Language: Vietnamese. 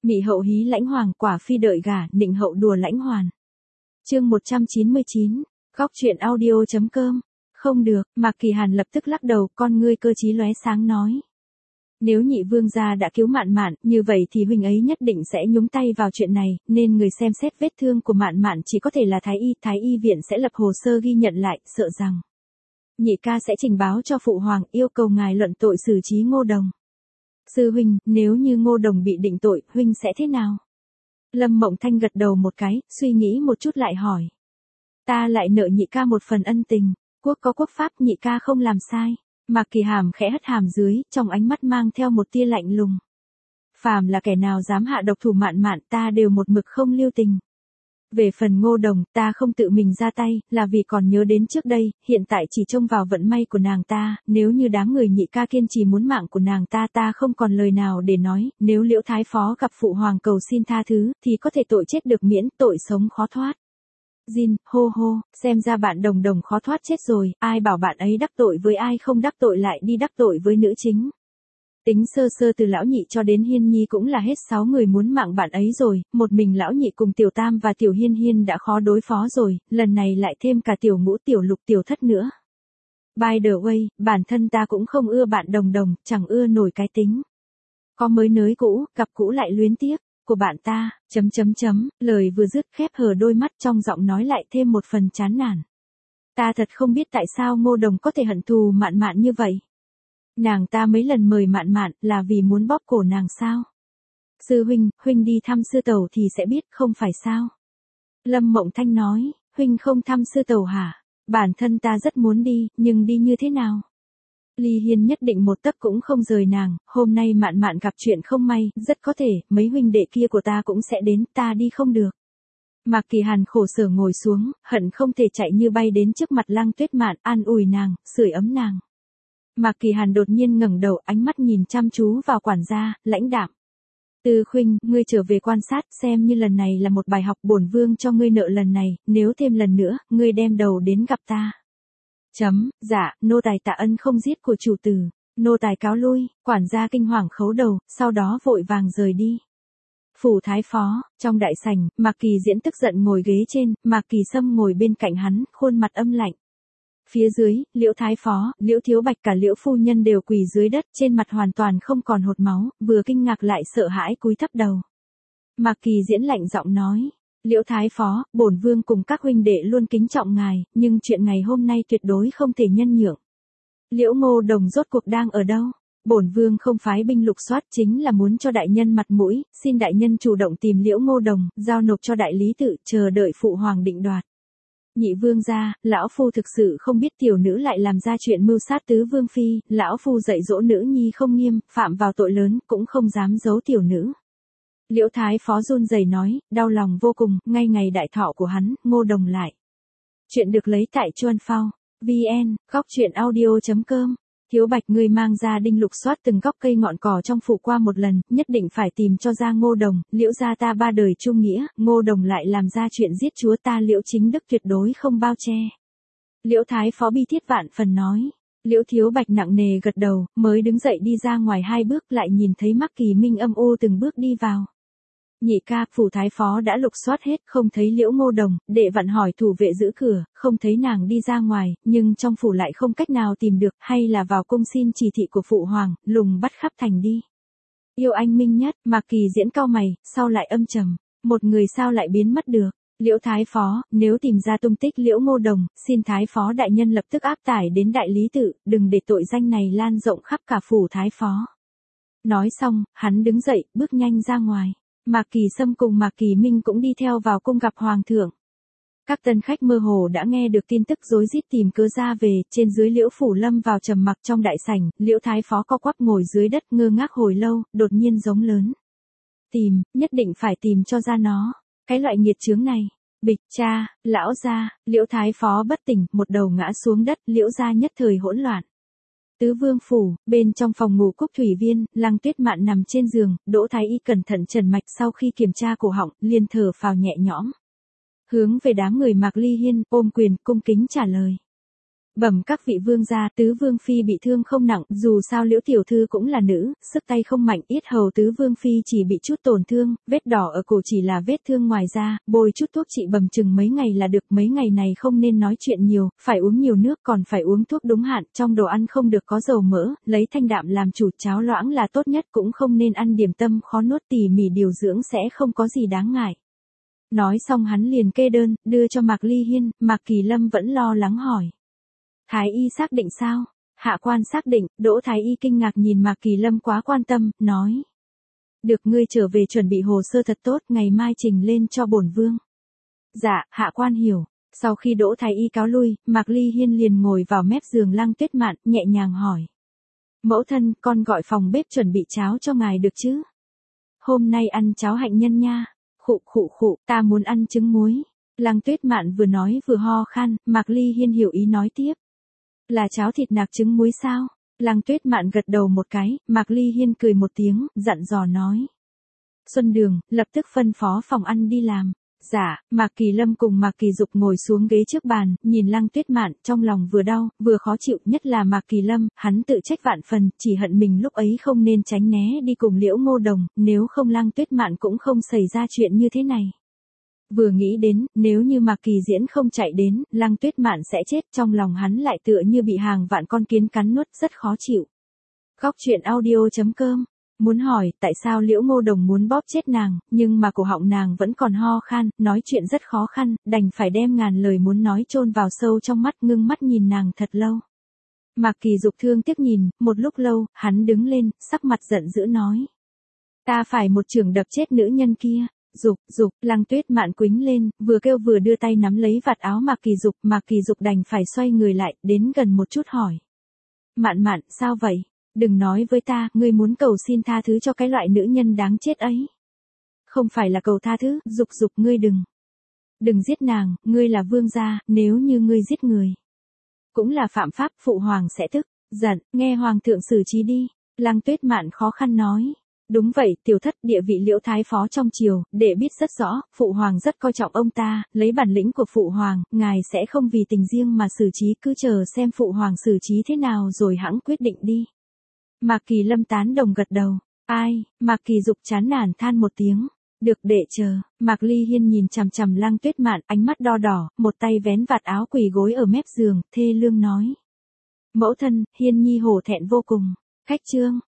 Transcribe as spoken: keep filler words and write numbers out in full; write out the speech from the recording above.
Mị hậu hí lãnh hoàng, quả phi đợi gả, nịnh hậu đùa lãnh hoàn. Chương một trăm chín mươi chín, góc truyện audio.com. Không được, Mạc Kỳ Hàn lập tức lắc đầu, con ngươi cơ trí lóe sáng nói. Nếu nhị vương gia đã cứu Mạn Mạn, như vậy thì huynh ấy nhất định sẽ nhúng tay vào chuyện này, nên người xem xét vết thương của Mạn Mạn chỉ có thể là Thái y, Thái y viện sẽ lập hồ sơ ghi nhận lại, sợ rằng nhị ca sẽ trình báo cho phụ hoàng, yêu cầu ngài luận tội xử trí Ngô Đồng. Sư huynh, nếu như Ngô Đồng bị định tội, huynh sẽ thế nào? Lâm Mộng Thanh gật đầu một cái, suy nghĩ một chút lại hỏi. Ta lại nợ nhị ca một phần ân tình, quốc có quốc pháp, nhị ca không làm sai. Mạc Kỳ Hàm khẽ hất hàm dưới, trong ánh mắt mang theo một tia lạnh lùng. Phàm là kẻ nào dám hạ độc thủ Mạn Mạn, ta đều một mực không lưu tình. Về phần Ngô Đồng, ta không tự mình ra tay, là vì còn nhớ đến trước đây, hiện tại chỉ trông vào vận may của nàng ta, nếu như đám người nhị ca kiên trì muốn mạng của nàng ta ta không còn lời nào để nói, nếu Liễu Thái Phó gặp phụ hoàng cầu xin tha thứ, thì có thể tội chết được miễn, tội sống khó thoát. Jin, hô hô, xem ra bạn Đồng Đồng khó thoát chết rồi, ai bảo bạn ấy đắc tội với ai không đắc tội lại đi đắc tội với nữ chính. Tính sơ sơ từ lão nhị cho đến Hiên Nhi cũng là hết sáu người muốn mạng bạn ấy rồi, một mình lão nhị cùng tiểu tam và tiểu Hiên Hiên đã khó đối phó rồi, lần này lại thêm cả tiểu ngũ tiểu lục tiểu thất nữa. By the way, bản thân ta cũng không ưa bạn Đồng Đồng, chẳng ưa nổi cái tính. Có mới nới cũ, gặp cũ lại luyến tiếc, của bạn ta, chấm chấm chấm, lời vừa dứt khép hờ đôi mắt trong giọng nói lại thêm một phần chán nản. Ta thật không biết tại sao Ngô Đồng có thể hận thù Mạn Mạn như vậy. Nàng ta mấy lần mời Mạn Mạn là vì muốn bóp cổ nàng sao? Sư huynh, huynh đi thăm sư tẩu thì sẽ biết không phải sao? Lâm Mộng Thanh nói, huynh không thăm sư tẩu hả? Bản thân ta rất muốn đi, nhưng đi như thế nào? Ly Hiên nhất định một tấc cũng không rời nàng, hôm nay Mạn Mạn gặp chuyện không may, rất có thể, mấy huynh đệ kia của ta cũng sẽ đến, ta đi không được. Mạc Kỳ Hàn khổ sở ngồi xuống, hận không thể chạy như bay đến trước mặt Lăng Tuyết Mạn, an ủi nàng, sưởi ấm nàng. Mạc Kỳ Hàn đột nhiên ngẩng đầu, ánh mắt nhìn chăm chú vào quản gia, lãnh đạm. Tư Khuynh, ngươi trở về quan sát, xem như lần này là một bài học, bổn vương cho ngươi nợ lần này, nếu thêm lần nữa, ngươi đem đầu đến gặp ta. Chấm, dạ, nô tài tạ ân không giết của chủ tử, nô tài cáo lui, quản gia kinh hoàng khấu đầu, sau đó vội vàng rời đi. Phủ Thái Phó, trong đại sảnh, Mạc Kỳ Diễn tức giận ngồi ghế trên, Mạc Kỳ Sâm ngồi bên cạnh hắn, khuôn mặt âm lạnh. Phía dưới, Liễu Thái Phó, Liễu Thiếu Bạch cả Liễu phu nhân đều quỳ dưới đất, trên mặt hoàn toàn không còn hột máu, vừa kinh ngạc lại sợ hãi cúi thấp đầu. Mạc Kỳ Diễn lạnh giọng nói. Liễu Thái Phó, bổn vương cùng các huynh đệ luôn kính trọng ngài, nhưng chuyện ngày hôm nay tuyệt đối không thể nhân nhượng. Liễu Ngô Đồng rốt cuộc đang ở đâu? Bổn vương không phái binh lục soát chính là muốn cho đại nhân mặt mũi, xin đại nhân chủ động tìm Liễu Ngô Đồng, giao nộp cho đại lý tự, chờ đợi phụ hoàng định đoạt. Nhị vương gia, lão phu thực sự không biết tiểu nữ lại làm ra chuyện mưu sát tứ vương phi, lão phu dạy dỗ nữ nhi không nghiêm, phạm vào tội lớn, cũng không dám giấu tiểu nữ. Liễu Thái Phó run rẩy nói, đau lòng vô cùng, ngay ngày đại thọ của hắn, Ngô Đồng lại. Chuyện được lấy tại Chuan Phao, vn, góc truyện audio.com. Thiếu Bạch, ngươi mang ra đinh lục soát từng góc cây ngọn cỏ trong phủ qua một lần, nhất định phải tìm cho ra Ngô Đồng, Liễu gia ta ba đời chung nghĩa, Ngô Đồng lại làm ra chuyện giết chúa ta Liễu Chính Đức tuyệt đối không bao che. Liễu Thái Phó bi thiết vạn phần nói. Liễu Thiếu Bạch nặng nề gật đầu, mới đứng dậy đi ra ngoài hai bước lại nhìn thấy Mạc Kỳ Minh âm u từng bước đi vào. Nhị ca, phủ Thái Phó đã lục soát hết, không thấy Liễu Ngô Đồng, đệ vặn hỏi thủ vệ giữ cửa, không thấy nàng đi ra ngoài, nhưng trong phủ lại không cách nào tìm được, hay là vào cung xin chỉ thị của phụ hoàng, lùng bắt khắp thành đi. Yêu anh minh nhất, Mạc Kỳ Diễn cau mày, sau lại âm trầm, một người sao lại biến mất được. Liễu Thái Phó, nếu tìm ra tung tích Liễu Ngô Đồng, xin Thái Phó đại nhân lập tức áp tải đến đại lý tự, đừng để tội danh này lan rộng khắp cả phủ Thái Phó. Nói xong, hắn đứng dậy, bước nhanh ra ngoài. Mạc Kỳ Sâm cùng Mạc Kỳ Minh cũng đi theo vào cung gặp hoàng thượng. Các tân khách mơ hồ đã nghe được tin tức rối rít tìm cớ ra về, trên dưới Liễu phủ lâm vào trầm mặc trong đại sảnh, Liễu Thái Phó co quắp ngồi dưới đất ngơ ngác hồi lâu, đột nhiên giống lớn. Tìm, nhất định phải tìm cho ra nó, cái loại nghiệt chướng này. Bịch, cha, lão gia, Liễu Thái Phó bất tỉnh, một đầu ngã xuống đất, Liễu gia nhất thời hỗn loạn. Tứ vương phủ, bên trong phòng ngủ Cúc Thủy Viên, Lăng Tuyết Mạn nằm trên giường, Đỗ Thái Y cẩn thận trần mạch sau khi kiểm tra cổ họng, liền thở phào nhẹ nhõm. Hướng về đám người Mạc Ly Hiên, ôm quyền, cung kính trả lời. Bẩm các vị vương gia, tứ vương phi bị thương không nặng, dù sao Liễu tiểu thư cũng là nữ, sức tay không mạnh, yết hầu tứ vương phi chỉ bị chút tổn thương, vết đỏ ở cổ chỉ là vết thương ngoài da, bôi chút thuốc trị bầm chừng mấy ngày là được, mấy ngày này không nên nói chuyện nhiều, phải uống nhiều nước, còn phải uống thuốc đúng hạn, trong đồ ăn không được có dầu mỡ, lấy thanh đạm làm chủ, cháo loãng là tốt nhất, cũng không nên ăn điểm tâm khó nuốt, tỉ mỉ điều dưỡng sẽ không có gì đáng ngại. Nói xong hắn liền kê đơn, đưa cho Mạc Ly Hiên, Mạc Kỳ Lâm vẫn lo lắng hỏi. Thái y xác định sao? Hạ quan xác định, Đỗ Thái y kinh ngạc nhìn Mạc Kỳ Lâm quá quan tâm, nói. Được, ngươi trở về chuẩn bị hồ sơ thật tốt, ngày mai trình lên cho bổn vương. Dạ, hạ quan hiểu. Sau khi Đỗ Thái y cáo lui, Mạc Ly Hiên liền ngồi vào mép giường Lăng Tuyết Mạn, nhẹ nhàng hỏi. Mẫu thân, con gọi phòng bếp chuẩn bị cháo cho ngài được chứ? Hôm nay ăn cháo hạnh nhân nha. Khụ khụ khụ, ta muốn ăn trứng muối. Lăng Tuyết Mạn vừa nói vừa ho khan, Mạc Ly Hiên hiểu ý nói tiếp. Là cháo thịt nạc trứng muối sao? Lăng Tuyết Mạn gật đầu một cái, Mạc Ly Hiên cười một tiếng, dặn dò nói. Xuân Đường, lập tức phân phó phòng ăn đi làm. Dạ, Mạc Kỳ Lâm cùng Mạc Kỳ Dục ngồi xuống ghế trước bàn, nhìn Lăng Tuyết Mạn, trong lòng vừa đau, vừa khó chịu, nhất là Mạc Kỳ Lâm, hắn tự trách vạn phần, chỉ hận mình lúc ấy không nên tránh né đi cùng Liễu Ngô Đồng, nếu không Lăng Tuyết Mạn cũng không xảy ra chuyện như thế này. Vừa nghĩ đến, nếu như Mạc Kỳ Diễn không chạy đến, Lăng Tuyết Mạn sẽ chết, trong lòng hắn lại tựa như bị hàng vạn con kiến cắn nuốt, rất khó chịu. Góc truyện audio chấm com muốn hỏi, tại sao Liễu Ngô Đồng muốn bóp chết nàng, nhưng mà cổ họng nàng vẫn còn ho khan, nói chuyện rất khó khăn, đành phải đem ngàn lời muốn nói chôn vào sâu trong mắt, ngưng mắt nhìn nàng thật lâu. Mạc Kỳ Dục thương tiếc nhìn, một lúc lâu, hắn đứng lên, sắc mặt giận dữ nói. Ta phải một chưởng đập chết nữ nhân kia. Dục, Dục, Lăng Tuyết Mạn quĩnh lên, vừa kêu vừa đưa tay nắm lấy vạt áo Mạc Kỳ Dục, Mạc Kỳ Dục đành phải xoay người lại, đến gần một chút hỏi. Mạn Mạn, sao vậy? Đừng nói với ta, ngươi muốn cầu xin tha thứ cho cái loại nữ nhân đáng chết ấy. Không phải là cầu tha thứ, Dục Dục ngươi đừng. Đừng giết nàng, ngươi là vương gia, nếu như ngươi giết người. Cũng là phạm pháp, phụ hoàng sẽ tức, giận, nghe hoàng thượng xử trí đi. Lăng Tuyết Mạn khó khăn nói. Đúng vậy, tiểu thất, địa vị Liễu thái phó trong triều, đệ biết rất rõ, phụ hoàng rất coi trọng ông ta, lấy bản lĩnh của phụ hoàng, ngài sẽ không vì tình riêng mà xử trí, cứ chờ xem phụ hoàng xử trí thế nào rồi hẵng quyết định đi. Mạc Kỳ Lâm tán đồng gật đầu. Ai? Mạc Kỳ Dục chán nản than một tiếng. Được, đệ chờ. Mạc Ly Hiên nhìn chằm chằm Lăng Tuyết Mạn, ánh mắt đo đỏ, một tay vén vạt áo quỳ gối ở mép giường, thê lương nói. Mẫu thân, Hiên nhi hổ thẹn vô cùng. Khách trương.